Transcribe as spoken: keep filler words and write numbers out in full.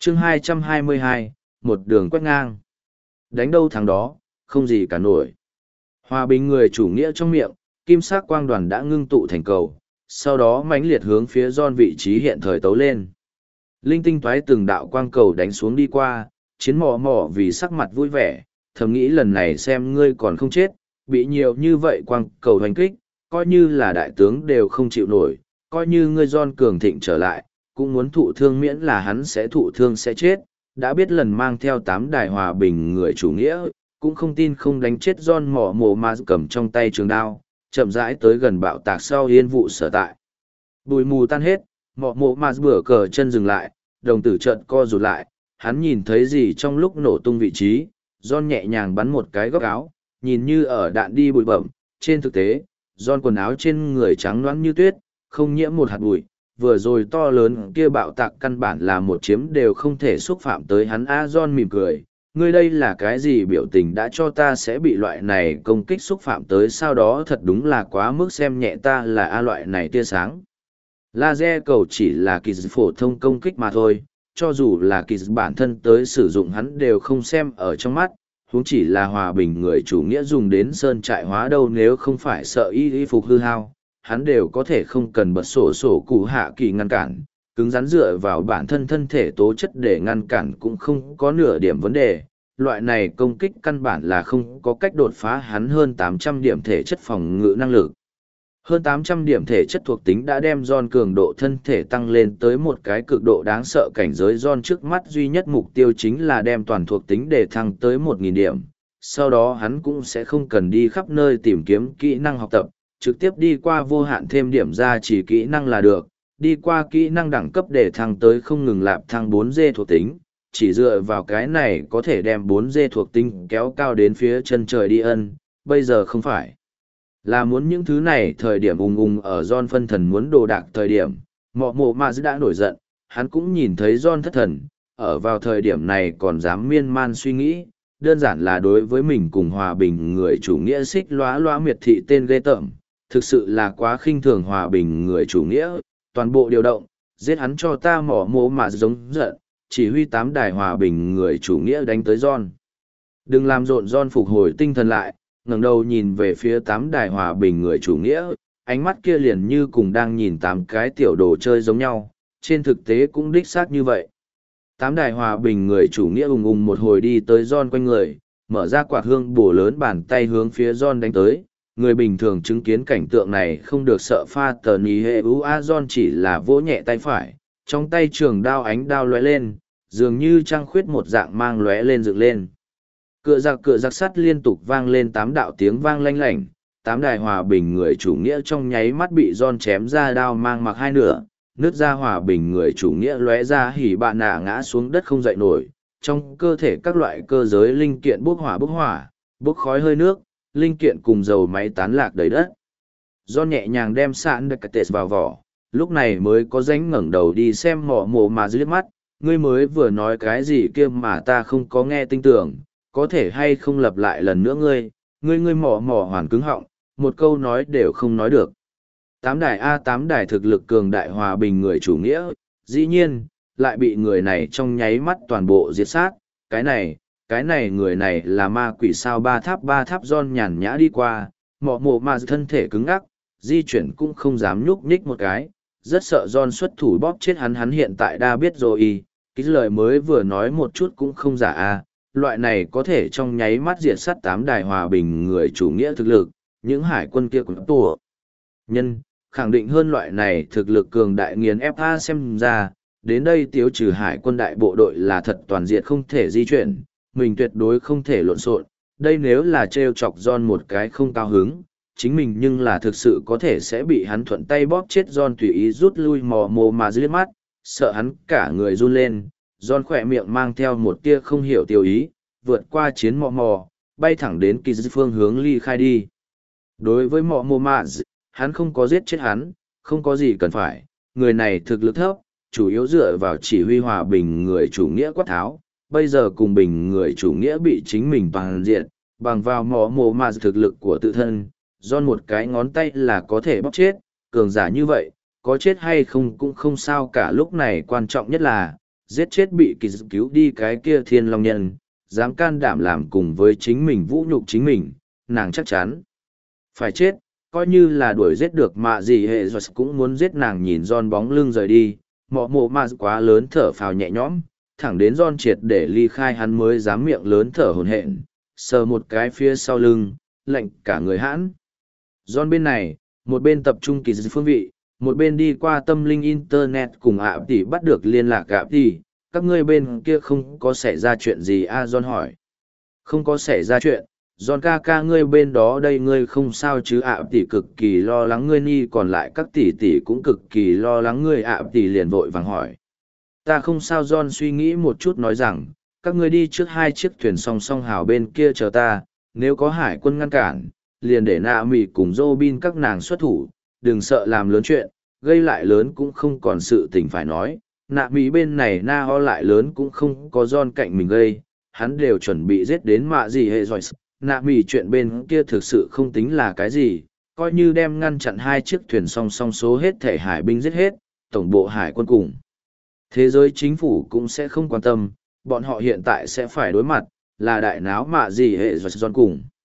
chương hai trăm hai mươi hai, một đường quét ngang. Đánh đâu thắng đó, không gì cả nổi. Hòa bình người chủ nghĩa trong miệng, kim sắc quang đoàn đã ngưng tụ thành cầu, sau đó mãnh liệt hướng phía John vị trí hiện thời tấu lên. Linh tinh toái từng đạo quang cầu đánh xuống đi qua, chiến mò mò vì sắc mặt vui vẻ, thầm nghĩ lần này xem ngươi còn không chết, bị nhiều như vậy quang cầu hành kích, coi như là đại tướng đều không chịu nổi, coi như ngươi John cường thịnh trở lại, cũng muốn thụ thương miễn là hắn sẽ thụ thương sẽ chết, đã biết lần mang theo tám đài hòa bình người chủ nghĩa, cũng không tin không đánh chết John mỏ mồ mà cầm trong tay trường đao, chậm rãi tới gần bạo tạc sau yên vụ sở tại. Bùi mù tan hết, mỏ mồ mà bửa cờ chân dừng lại, đồng tử trận co rụt lại, hắn nhìn thấy gì trong lúc nổ tung vị trí, John nhẹ nhàng bắn một cái góc áo, nhìn như ở đạn đi bụi bẩm, trên thực tế, John quần áo trên người trắng loãng như tuyết, không nhiễm một hạt bụi, vừa rồi to lớn kia bạo tạc căn bản là một chiếm đều không thể xúc phạm tới hắn. A John mỉm cười, ngươi đây là cái gì biểu tình đã cho ta sẽ bị loại này công kích xúc phạm tới, sau đó thật đúng là quá mức xem nhẹ ta là A loại này tia sáng. Laser cầu chỉ là kỳ phổ thông công kích mà thôi, cho dù là kỳ bản thân tới sử dụng hắn đều không xem ở trong mắt, huống chỉ là hòa bình người chủ nghĩa dùng đến sơn trại hóa đâu, nếu không phải sợ y y phục hư hao, hắn đều có thể không cần bật sổ sổ cụ hạ kỳ ngăn cản, cứng rắn dựa vào bản thân thân thể tố chất để ngăn cản cũng không có nửa điểm vấn đề. Loại này công kích căn bản là không có cách đột phá hắn hơn tám trăm điểm thể chất phòng ngự năng lực. Hơn tám trăm điểm thể chất thuộc tính đã đem John cường độ thân thể tăng lên tới một cái cực độ đáng sợ, cảnh giới John trước mắt duy nhất mục tiêu chính là đem toàn thuộc tính để thăng tới một nghìn điểm. Sau đó hắn cũng sẽ không cần đi khắp nơi tìm kiếm kỹ năng học tập, trực tiếp đi qua vô hạn thêm điểm ra chỉ kỹ năng là được, đi qua kỹ năng đẳng cấp để thăng tới không ngừng lạp thăng bốn D thuộc tính, chỉ dựa vào cái này có thể đem bốn D thuộc tính kéo cao đến phía chân trời đi ân, bây giờ không phải là muốn những thứ này thời điểm ung ung ở John phân thần muốn đồ đạc thời điểm, mọ mộ mà đã nổi giận, hắn cũng nhìn thấy John thất thần, ở vào thời điểm này còn dám miên man suy nghĩ, đơn giản là đối với mình cùng hòa bình người chủ nghĩa xích lóa lóa miệt thị tên ghê tởm, thực sự là quá khinh thường hòa bình người chủ nghĩa, toàn bộ điều động, giết hắn cho ta mỏ mộ mà giống giận, chỉ huy tám đài hòa bình người chủ nghĩa đánh tới John. Đừng làm rộn John phục hồi tinh thần lại, ngẩng đầu nhìn về phía tám đài hòa bình người chủ nghĩa, ánh mắt kia liền như cùng đang nhìn tám cái tiểu đồ chơi giống nhau, trên thực tế cũng đích xác như vậy. Tám đài hòa bình người chủ nghĩa ùng ùng một hồi đi tới John quanh người, mở ra quạt hương bổ lớn bàn tay hướng phía John đánh tới. Người bình thường chứng kiến cảnh tượng này không được sợ pha tờ ní hệ ú a John chỉ là vỗ nhẹ tay phải, trong tay trường đao ánh đao lóe lên, dường như trăng khuyết một dạng mang lóe lên dựng lên. Cựa giặc cựa giặc sắt liên tục vang lên tám đạo tiếng vang lanh lảnh, tám đài hòa bình người chủ nghĩa trong nháy mắt bị John chém ra đao mang mặc hai nửa, nước ra hòa bình người chủ nghĩa lóe ra hỉ bạn nạ ngã xuống đất không dậy nổi, trong cơ thể các loại cơ giới linh kiện bốc hỏa bốc hỏa, bốc khói hơi nước, linh kiện cùng dầu máy tán lạc đầy đất. John nhẹ nhàng đem sạn đặc tệ vào vỏ, lúc này mới có dánh ngẩng đầu đi xem mỏ mồ mà dưới mắt, ngươi mới vừa nói cái gì kia mà ta không có nghe tinh tưởng, có thể hay không lặp lại lần nữa ngươi, ngươi ngươi mỏ mỏ hoàn cứng họng, một câu nói đều không nói được. Tám đài A tám đài thực lực cường đại hòa bình người chủ nghĩa, dĩ nhiên, lại bị người này trong nháy mắt toàn bộ diệt sát, cái này, cái này người này là ma quỷ sao. Ba tháp ba tháp John nhàn nhã đi qua, mọ mộ mà thân thể cứng ngắc, di chuyển cũng không dám nhúc nhích một cái, rất sợ John xuất thủ bóp chết hắn. Hắn hiện tại đã biết rồi y, cái lời mới vừa nói một chút cũng không giả a, loại này có thể trong nháy mắt diệt sát tám đài hòa bình người chủ nghĩa thực lực, những hải quân kia của tổ nhân, khẳng định hơn loại này thực lực cường đại nghiền ép a. Xem ra, đến đây tiêu trừ hải quân đại bộ đội là thật toàn diện không thể di chuyển, mình tuyệt đối không thể lộn xộn. Đây nếu là trêu chọc John một cái không cao hứng, chính mình nhưng là thực sự có thể sẽ bị hắn thuận tay bóp chết. John tùy ý rút lui mò mồ mà liếc mắt, sợ hắn cả người run lên. John khỏe miệng mang theo một tia không hiểu tiêu ý, vượt qua chiến mò mò, bay thẳng đến kỳ phương hướng ly khai đi. Đối với mò mồ mà, hắn không có giết chết hắn, không có gì cần phải, người này thực lực thấp, chủ yếu dựa vào chỉ huy hòa bình người chủ nghĩa quát tháo, bây giờ cùng bình người chủ nghĩa bị chính mình toàn diện, bằng vào mỏ mồ mà thực lực của tự thân, John một cái ngón tay là có thể bóc chết, cường giả như vậy, có chết hay không cũng không sao cả. Lúc này quan trọng nhất là, giết chết bị kỳ dự cứu đi cái kia thiên long nhân, dám can đảm làm cùng với chính mình vũ nhục chính mình, nàng chắc chắn phải chết, coi như là đuổi giết được mạ gì hệ rồi cũng muốn giết nàng. Nhìn John bóng lưng rời đi, mọ mộ mà quá lớn thở phào nhẹ nhõm, thẳng đến John triệt để ly khai hắn mới dám miệng lớn thở hổn hển, sờ một cái phía sau lưng, lạnh cả người hãn. John bên này, một bên tập trung kỳ dị phương vị, một bên đi qua tâm linh internet cùng ạ tỷ bắt được liên lạc ạ tỷ. Các ngươi bên kia không có xảy ra chuyện gì a? John hỏi. Không có xảy ra chuyện. John ca ca ngươi bên đó đây ngươi không sao chứ? ạ tỷ cực kỳ lo lắng ngươi nhi, còn lại các tỷ tỷ cũng cực kỳ lo lắng ngươi. ạ tỷ liền vội vàng hỏi. Ta không sao. John suy nghĩ một chút nói rằng, các ngươi đi trước hai chiếc thuyền song song hào bên kia chờ ta, nếu có hải quân ngăn cản, liền để nạ mì cùng Robin các nàng xuất thủ, đừng sợ làm lớn chuyện, gây lại lớn cũng không còn sự tình phải nói. Nạ mì bên này na ho lại lớn cũng không có John cạnh mình gây, hắn đều chuẩn bị giết đến mạ gì hệ rồi. Nạ mì chuyện bên kia thực sự không tính là cái gì, coi như đem ngăn chặn hai chiếc thuyền song song số hết thể hải binh giết hết, tổng bộ hải quân cùng thế giới chính phủ cũng sẽ không quan tâm, bọn họ hiện tại sẽ phải đối mặt là đại náo mạ gì hệ rồi John cùng